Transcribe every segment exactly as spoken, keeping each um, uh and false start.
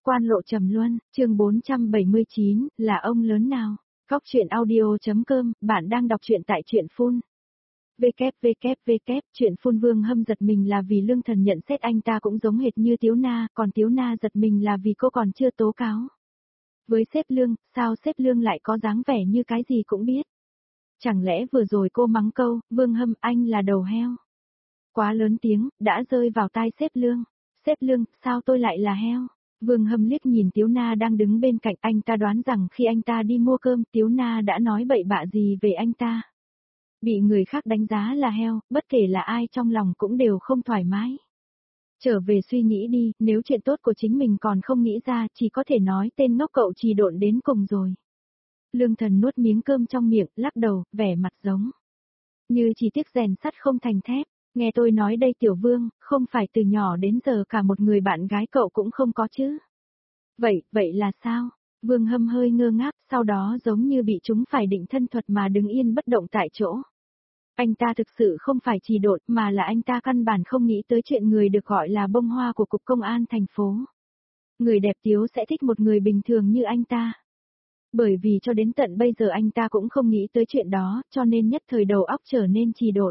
Quan lộ trầm luân, chương bốn trăm bảy mươi chín, là ông lớn nào? Góc truyện audio.com, bạn đang đọc truyện tại truyện phun. www, truyện phun Vương Hâm giật mình là vì Lương Thần nhận xét anh ta cũng giống hệt như Tiếu Na, còn Tiếu Na giật mình là vì cô còn chưa tố cáo. Với sếp Lương, sao sếp Lương lại có dáng vẻ như cái gì cũng biết? Chẳng lẽ vừa rồi cô mắng câu, Vương Hâm anh là đầu heo? Quá lớn tiếng, đã rơi vào tai sếp Lương. Sếp Lương, sao tôi lại là heo? Vương Hâm liếc nhìn Tiếu Na đang đứng bên cạnh, anh ta đoán rằng khi anh ta đi mua cơm Tiếu Na đã nói bậy bạ gì về anh ta. Bị người khác đánh giá là heo, bất kể là ai trong lòng cũng đều không thoải mái. Trở về suy nghĩ đi, nếu chuyện tốt của chính mình còn không nghĩ ra chỉ có thể nói tên ngốc cậu trì độn đến cùng rồi. Lương Thần nuốt miếng cơm trong miệng, lắc đầu, vẻ mặt giống như chỉ tiếc rèn sắt không thành thép. Nghe tôi nói đây Tiểu Vương, không phải từ nhỏ đến giờ cả một người bạn gái cậu cũng không có chứ? Vậy, vậy là sao? Vương Hâm hơi ngơ ngác, sau đó giống như bị chúng phải định thân thuật mà đứng yên bất động tại chỗ. Anh ta thực sự không phải trì độn, mà là anh ta căn bản không nghĩ tới chuyện người được gọi là bông hoa của Cục Công an thành phố. Người đẹp Tiếu sẽ thích một người bình thường như anh ta. Bởi vì cho đến tận bây giờ anh ta cũng không nghĩ tới chuyện đó, cho nên nhất thời đầu óc trở nên trì độn.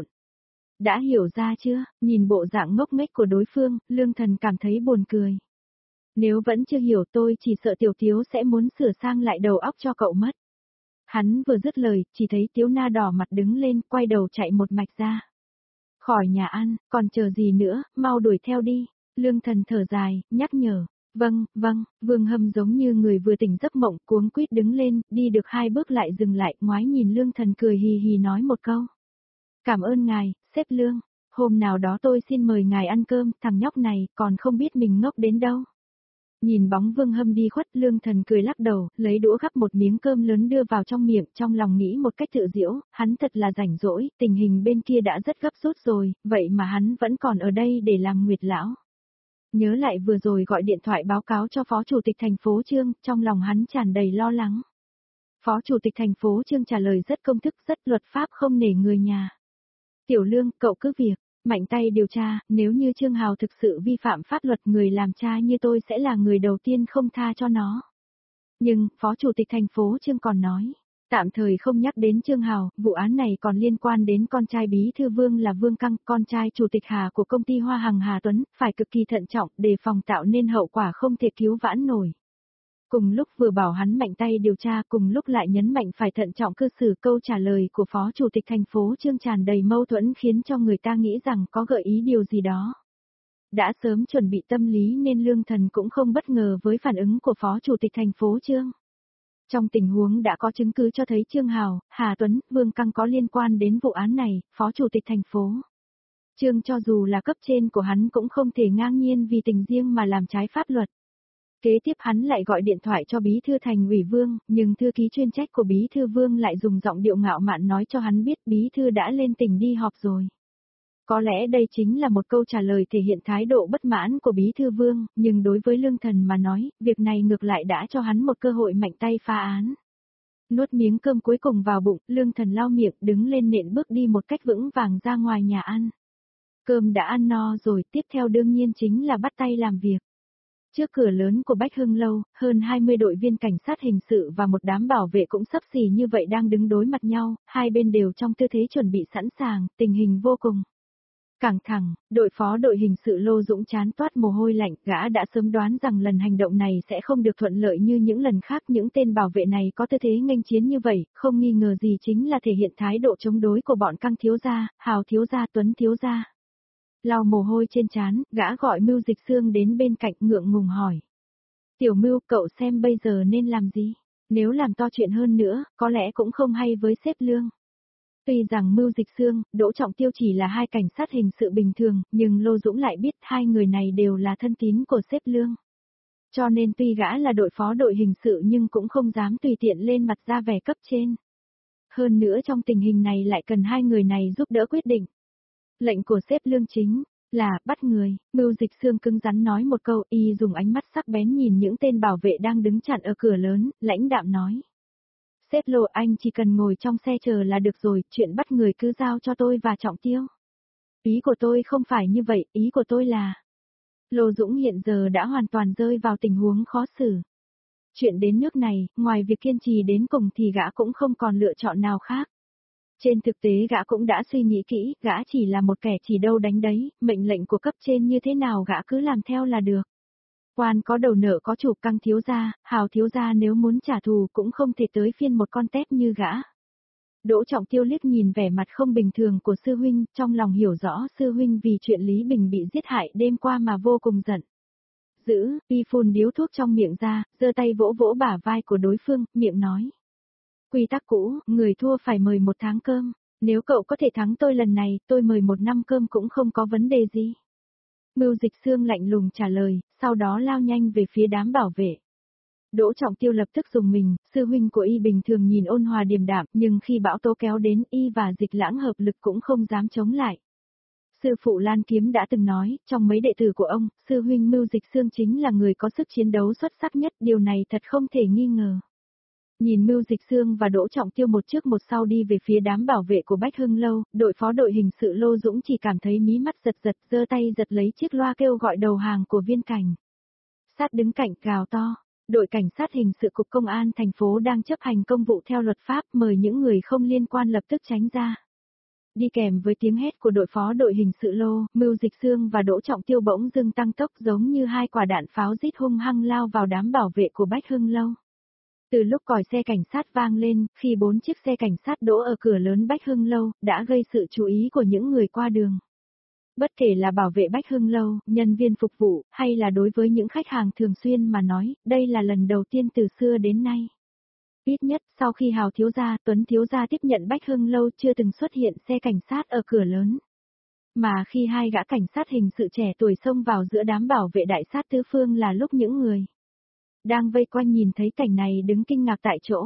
Đã hiểu ra chưa? Nhìn bộ dạng ngốc nghếch của đối phương, Lương Thần cảm thấy buồn cười. Nếu vẫn chưa hiểu tôi chỉ sợ Tiểu Tiếu sẽ muốn sửa sang lại đầu óc cho cậu mất. Hắn vừa dứt lời, chỉ thấy Tiếu Na đỏ mặt đứng lên, quay đầu chạy một mạch ra. Khỏi nhà ăn, còn chờ gì nữa, mau đuổi theo đi. Lương Thần thở dài, nhắc nhở. Vâng, vâng, Vương Hâm giống như người vừa tỉnh giấc mộng, cuống quýt đứng lên, đi được hai bước lại dừng lại, ngoái nhìn Lương Thần cười hì hì nói một câu. Cảm ơn ngài, sếp Lương, hôm nào đó tôi xin mời ngài ăn cơm, thằng nhóc này còn không biết mình ngốc đến đâu. Nhìn bóng Vương Hâm đi khuất, Lương Thần cười lắc đầu, lấy đũa gắp một miếng cơm lớn đưa vào trong miệng, trong lòng nghĩ một cách tự giễu, hắn thật là rảnh rỗi, tình hình bên kia đã rất gấp rút rồi, vậy mà hắn vẫn còn ở đây để làm nguyệt lão. Nhớ lại vừa rồi gọi điện thoại báo cáo cho Phó Chủ tịch thành phố Trương, trong lòng hắn tràn đầy lo lắng. Phó Chủ tịch thành phố Trương trả lời rất công thức, rất luật pháp, không nể người nhà. Tiểu Lương, cậu cứ việc, mạnh tay điều tra, nếu như Trương Hào thực sự vi phạm pháp luật, người làm cha như tôi sẽ là người đầu tiên không tha cho nó. Nhưng, Phó Chủ tịch thành phố Trương còn nói, tạm thời không nhắc đến Trương Hào, vụ án này còn liên quan đến con trai bí thư Vương là Vương Căng, con trai Chủ tịch Hà của công ty Hoa Hằng Hà Tuấn, phải cực kỳ thận trọng, đề phòng tạo nên hậu quả không thể cứu vãn nổi. Cùng lúc vừa bảo hắn mạnh tay điều tra, cùng lúc lại nhấn mạnh phải thận trọng cư xử, câu trả lời của Phó Chủ tịch thành phố Trương tràn đầy mâu thuẫn khiến cho người ta nghĩ rằng có gợi ý điều gì đó. Đã sớm chuẩn bị tâm lý nên Lương Thần cũng không bất ngờ với phản ứng của Phó Chủ tịch thành phố Trương. Trong tình huống đã có chứng cứ cho thấy Trương Hào, Hà Tuấn, Vương Căng có liên quan đến vụ án này, Phó Chủ tịch thành phố Trương cho dù là cấp trên của hắn cũng không thể ngang nhiên vì tình riêng mà làm trái pháp luật. Kế tiếp hắn lại gọi điện thoại cho bí thư thành ủy Vương, nhưng thư ký chuyên trách của bí thư Vương lại dùng giọng điệu ngạo mạn nói cho hắn biết bí thư đã lên tỉnh đi họp rồi. Có lẽ đây chính là một câu trả lời thể hiện thái độ bất mãn của bí thư Vương, nhưng đối với Lương Thần mà nói, việc này ngược lại đã cho hắn một cơ hội mạnh tay phá án. Nuốt miếng cơm cuối cùng vào bụng, Lương Thần lau miệng, đứng lên nện bước đi một cách vững vàng ra ngoài nhà ăn. Cơm đã ăn no rồi, tiếp theo đương nhiên chính là bắt tay làm việc. Trước cửa lớn của Bách Hưng Lâu, hơn hai mươi đội viên cảnh sát hình sự và một đám bảo vệ cũng xấp xỉ như vậy đang đứng đối mặt nhau, hai bên đều trong tư thế chuẩn bị sẵn sàng, tình hình vô cùng căng thẳng. Đội phó đội hình sự Lô Dũng chán toát mồ hôi lạnh, gã đã sớm đoán rằng lần hành động này sẽ không được thuận lợi như những lần khác, những tên bảo vệ này có tư thế nghênh chiến như vậy, không nghi ngờ gì chính là thể hiện thái độ chống đối của bọn Căng thiếu gia, Hào thiếu gia, Tuấn thiếu gia. Lau mồ hôi trên trán, gã gọi Mưu Dịch Xương đến bên cạnh, ngượng ngùng hỏi. Tiểu Mưu, cậu xem bây giờ nên làm gì? Nếu làm to chuyện hơn nữa, có lẽ cũng không hay với sếp Lương. Tuy rằng Mưu Dịch Xương, Đỗ Trọng Tiêu chỉ là hai cảnh sát hình sự bình thường, nhưng Lô Dũng lại biết hai người này đều là thân tín của sếp Lương. Cho nên tuy gã là đội phó đội hình sự nhưng cũng không dám tùy tiện lên mặt ra vẻ cấp trên. Hơn nữa trong tình hình này lại cần hai người này giúp đỡ quyết định. Lệnh của sếp Lương chính là bắt người. Mưu Dịch Xương cứng rắn nói một câu, y dùng ánh mắt sắc bén nhìn những tên bảo vệ đang đứng chặn ở cửa lớn, lãnh đạm nói. Sếp Lô, anh chỉ cần ngồi trong xe chờ là được rồi, chuyện bắt người cứ giao cho tôi và Trọng Tiêu. Ý của tôi không phải như vậy, ý của tôi là Lô Dũng hiện giờ đã hoàn toàn rơi vào tình huống khó xử. Chuyện đến nước này, ngoài việc kiên trì đến cùng thì gã cũng không còn lựa chọn nào khác. Trên thực tế gã cũng đã suy nghĩ kỹ, gã chỉ là một kẻ chỉ đâu đánh đấy, mệnh lệnh của cấp trên như thế nào gã cứ làm theo là được. Quan có đầu nợ có chủ, Căng thiếu gia, Hào thiếu gia nếu muốn trả thù cũng không thể tới phiên một con tép như gã. Đỗ Trọng Tiêu liếc nhìn vẻ mặt không bình thường của sư huynh, trong lòng hiểu rõ sư huynh vì chuyện Lý Bình bị giết hại đêm qua mà vô cùng giận. Giữ, y phun điếu thuốc trong miệng ra, giơ tay vỗ vỗ bả vai của đối phương, miệng nói. Quy tắc cũ, người thua phải mời một tháng cơm, nếu cậu có thể thắng tôi lần này, tôi mời một năm cơm cũng không có vấn đề gì. Mưu Dịch Xương lạnh lùng trả lời, sau đó lao nhanh về phía đám bảo vệ. Đỗ Trọng Tiêu lập tức dùng mình, sư huynh của y bình thường nhìn ôn hòa điềm đạm, nhưng khi bão tố kéo đến y và Dịch Lãng hợp lực cũng không dám chống lại. Sư phụ Lan Kiếm đã từng nói, trong mấy đệ tử của ông, sư huynh Mưu Dịch Xương chính là người có sức chiến đấu xuất sắc nhất, điều này thật không thể nghi ngờ. Nhìn Mưu Dịch Xương và Đỗ Trọng Tiêu một trước một sau đi về phía đám bảo vệ của Bách Hưng Lâu, đội phó đội hình sự Lô Dũng chỉ cảm thấy mí mắt giật giật, giơ tay giật lấy chiếc loa kêu gọi đầu hàng của Viên Cảnh. Sát đứng cạnh gào to, đội cảnh sát hình sự cục công an thành phố đang chấp hành công vụ theo luật pháp, mời những người không liên quan lập tức tránh ra. Đi kèm với tiếng hét của đội phó đội hình sự Lô, Mưu Dịch Xương và Đỗ Trọng Tiêu bỗng dưng tăng tốc giống như hai quả đạn pháo rít hung hăng lao vào đám bảo vệ của Bách Hưng Lâu. Từ lúc còi xe cảnh sát vang lên, khi bốn chiếc xe cảnh sát đỗ ở cửa lớn Bách Hưng Lâu, đã gây sự chú ý của những người qua đường. Bất kể là bảo vệ Bách Hưng Lâu, nhân viên phục vụ, hay là đối với những khách hàng thường xuyên mà nói, đây là lần đầu tiên từ xưa đến nay. Ít nhất, sau khi Hào thiếu gia, Tuấn thiếu gia tiếp nhận Bách Hưng Lâu chưa từng xuất hiện xe cảnh sát ở cửa lớn. Mà khi hai gã cảnh sát hình sự trẻ tuổi xông vào giữa đám bảo vệ đại sát tứ phương là lúc những người đang vây quanh nhìn thấy cảnh này đứng kinh ngạc tại chỗ.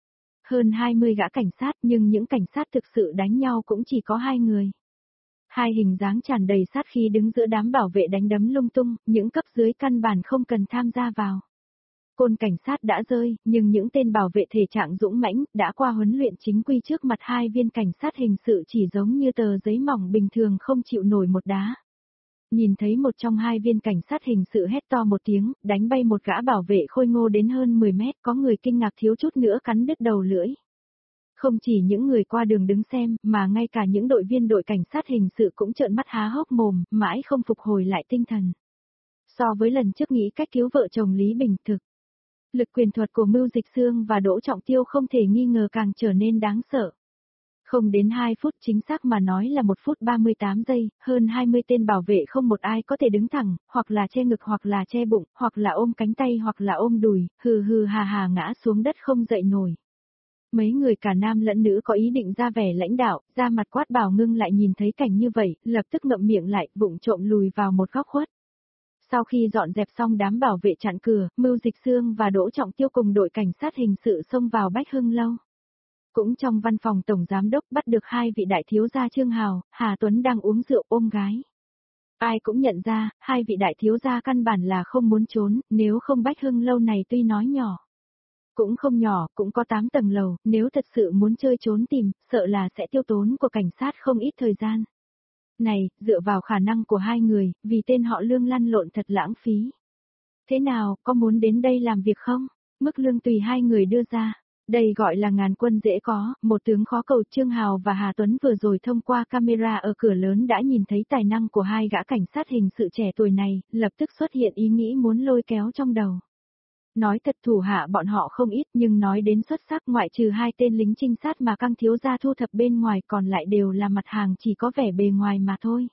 Hơn hai mươi gã cảnh sát nhưng những cảnh sát thực sự đánh nhau cũng chỉ có hai người. Hai hình dáng tràn đầy sát khí đứng giữa đám bảo vệ đánh đấm lung tung, những cấp dưới căn bản không cần tham gia vào. Côn cảnh sát đã rơi, nhưng những tên bảo vệ thể trạng dũng mãnh, đã qua huấn luyện chính quy trước mặt hai viên cảnh sát hình sự chỉ giống như tờ giấy mỏng bình thường không chịu nổi một đá. Nhìn thấy một trong hai viên cảnh sát hình sự hét to một tiếng, đánh bay một gã bảo vệ khôi ngô đến hơn mười mét, có người kinh ngạc thiếu chút nữa cắn đứt đầu lưỡi. Không chỉ những người qua đường đứng xem, mà ngay cả những đội viên đội cảnh sát hình sự cũng trợn mắt há hốc mồm, mãi không phục hồi lại tinh thần. So với lần trước nghĩ cách cứu vợ chồng Lý Bình thực, lực quyền thuật của Mưu Dịch Xương và Đỗ Trọng Tiêu không thể nghi ngờ càng trở nên đáng sợ. Không đến hai phút, chính xác mà nói là một phút ba mươi tám giây, hơn hai mươi tên bảo vệ không một ai có thể đứng thẳng, hoặc là che ngực hoặc là che bụng, hoặc là ôm cánh tay hoặc là ôm đùi, hừ hừ hà hà ngã xuống đất không dậy nổi. Mấy người cả nam lẫn nữ có ý định ra vẻ lãnh đạo, ra mặt quát bảo ngưng lại nhìn thấy cảnh như vậy, lập tức ngậm miệng lại, vụng trộm lùi vào một góc khuất. Sau khi dọn dẹp xong đám bảo vệ chặn cửa, Mưu Dịch Xương và Đỗ Trọng Tiêu cùng đội cảnh sát hình sự xông vào Bách Hưng Lâu. Cũng trong văn phòng tổng giám đốc bắt được hai vị đại thiếu gia Trương Hào, Hà Tuấn đang uống rượu ôm gái. Ai cũng nhận ra, hai vị đại thiếu gia căn bản là không muốn trốn, nếu không Bách Hưng Lâu này tuy nói nhỏ, cũng không nhỏ, cũng có tám tầng lầu, nếu thật sự muốn chơi trốn tìm, sợ là sẽ tiêu tốn của cảnh sát không ít thời gian. Này, dựa vào khả năng của hai người, vì tên họ Lương lăn lộn thật lãng phí. Thế nào, có muốn đến đây làm việc không? Mức lương tùy hai người đưa ra. Đây gọi là ngàn quân dễ có, một tướng khó cầu. Trương Hào và Hà Tuấn vừa rồi thông qua camera ở cửa lớn đã nhìn thấy tài năng của hai gã cảnh sát hình sự trẻ tuổi này, lập tức xuất hiện ý nghĩ muốn lôi kéo trong đầu. Nói thật thủ hạ bọn họ không ít nhưng nói đến xuất sắc ngoại trừ hai tên lính trinh sát mà Căng thiếu gia thu thập bên ngoài còn lại đều là mặt hàng chỉ có vẻ bề ngoài mà thôi.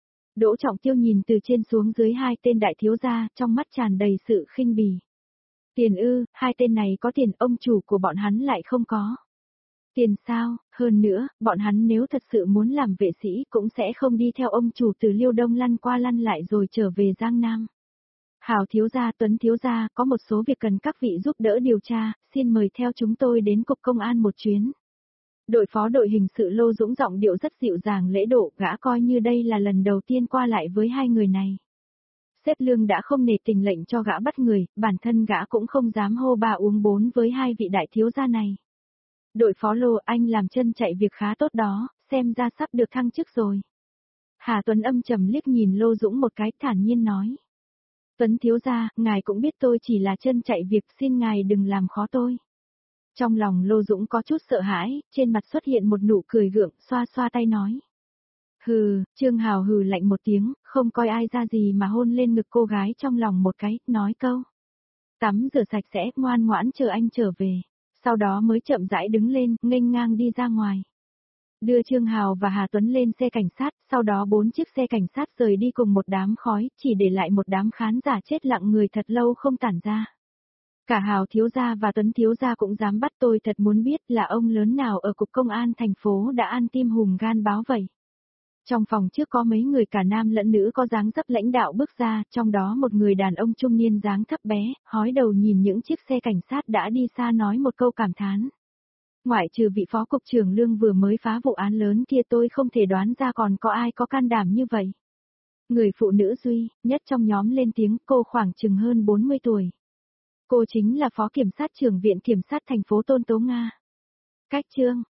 Đỗ Trọng Tiêu nhìn từ trên xuống dưới hai tên đại thiếu gia, trong mắt tràn đầy sự khinh bỉ. Tiền ư, hai tên này có tiền, ông chủ của bọn hắn lại không có. Tiền sao, hơn nữa, bọn hắn nếu thật sự muốn làm vệ sĩ cũng sẽ không đi theo ông chủ từ Liêu Đông lăn qua lăn lại rồi trở về Giang Nam. Hào thiếu gia, Tuấn thiếu gia, có một số việc cần các vị giúp đỡ điều tra, xin mời theo chúng tôi đến cục công an một chuyến. Đội phó đội hình sự Lô Dũng giọng điệu rất dịu dàng lễ độ, gã coi như đây là lần đầu tiên qua lại với hai người này. Sếp Lương đã không nể tình lệnh cho gã bắt người, bản thân gã cũng không dám hô ba uống bốn với hai vị đại thiếu gia này. Đội phó Lô, anh làm chân chạy việc khá tốt đó, xem ra sắp được thăng chức rồi. Hà Tuấn âm trầm liếc nhìn Lô Dũng một cái, thản nhiên nói. Tuấn thiếu gia, ngài cũng biết tôi chỉ là chân chạy việc, xin ngài đừng làm khó tôi. Trong lòng Lô Dũng có chút sợ hãi, trên mặt xuất hiện một nụ cười gượng, xoa xoa tay nói. Hừ, Trương Hào hừ lạnh một tiếng, không coi ai ra gì mà hôn lên ngực cô gái trong lòng một cái, nói câu. Tắm rửa sạch sẽ, ngoan ngoãn chờ anh trở về. Sau đó mới chậm rãi đứng lên, nghênh ngang đi ra ngoài. Đưa Trương Hào và Hà Tuấn lên xe cảnh sát, sau đó bốn chiếc xe cảnh sát rời đi cùng một đám khói, chỉ để lại một đám khán giả chết lặng người thật lâu không tản ra. Cả Hào thiếu gia và Tuấn thiếu gia cũng dám bắt tôi, thật muốn biết là ông lớn nào ở cục công an thành phố đã ăn tim hùm gan báo vậy. Trong phòng trước có mấy người cả nam lẫn nữ có dáng dấp lãnh đạo bước ra, trong đó một người đàn ông trung niên dáng thấp bé, hói đầu nhìn những chiếc xe cảnh sát đã đi xa nói một câu cảm thán. Ngoại trừ vị phó cục trưởng Lương vừa mới phá vụ án lớn kia, tôi không thể đoán ra còn có ai có can đảm như vậy. Người phụ nữ duy nhất trong nhóm lên tiếng, cô khoảng chừng hơn bốn mươi tuổi. Cô chính là phó kiểm sát trưởng viện kiểm sát thành phố Tôn Tố Nga. Cách Trương